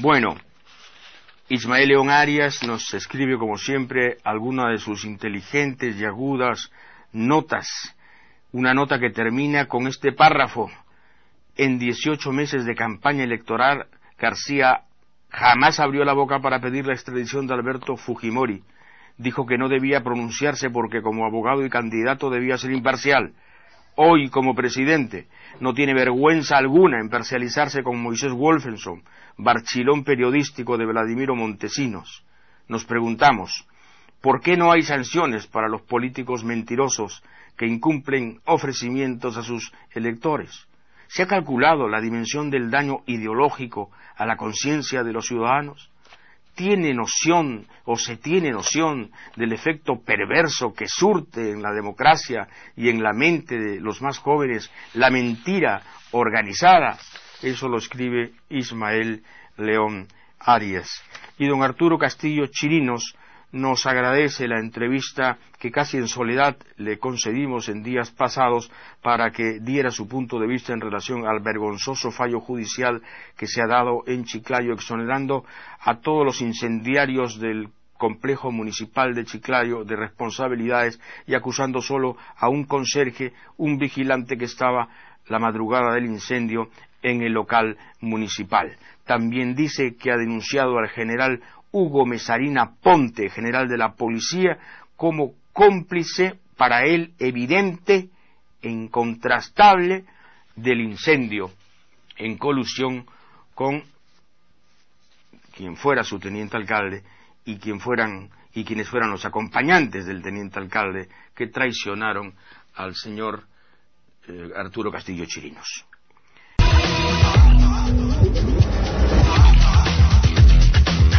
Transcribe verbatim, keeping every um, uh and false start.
Bueno, Ismael León Arias nos escribe como siempre alguna de sus inteligentes y agudas notas, una nota que termina con este párrafo: en dieciocho meses de campaña electoral, García jamás abrió la boca para pedir la extradición de Alberto Fujimori. Dijo que no debía pronunciarse porque como abogado y candidato debía ser imparcial. Hoy, como presidente, no tiene vergüenza alguna en parcializarse con Moisés Wolfenson, barchilón periodístico de Vladimiro Montesinos. Nos preguntamos, ¿por qué no hay sanciones para los políticos mentirosos que incumplen ofrecimientos a sus electores? ¿Se ha calculado la dimensión del daño ideológico a la conciencia de los ciudadanos? ¿Tiene noción o se tiene noción del efecto perverso que surte en la democracia y en la mente de los más jóvenes la mentira organizada? Eso lo escribe Ismael León Arias. Y don Arturo Castillo Chirinos nos agradece la entrevista que casi en soledad le concedimos en días pasados para que diera su punto de vista en relación al vergonzoso fallo judicial que se ha dado en Chiclayo, exonerando a todos los incendiarios del complejo municipal de Chiclayo de responsabilidades y acusando solo a un conserje, un vigilante que estaba la madrugada del incendio en el local municipal. También dice que ha denunciado al general Hugo Mesarina Ponte, general de la policía, como cómplice para él evidente e incontrastable del incendio, en colusión con quien fuera su teniente alcalde y quien fueran y quienes fueran los acompañantes del teniente alcalde que traicionaron al señor eh, Arturo Castillo Chirinos.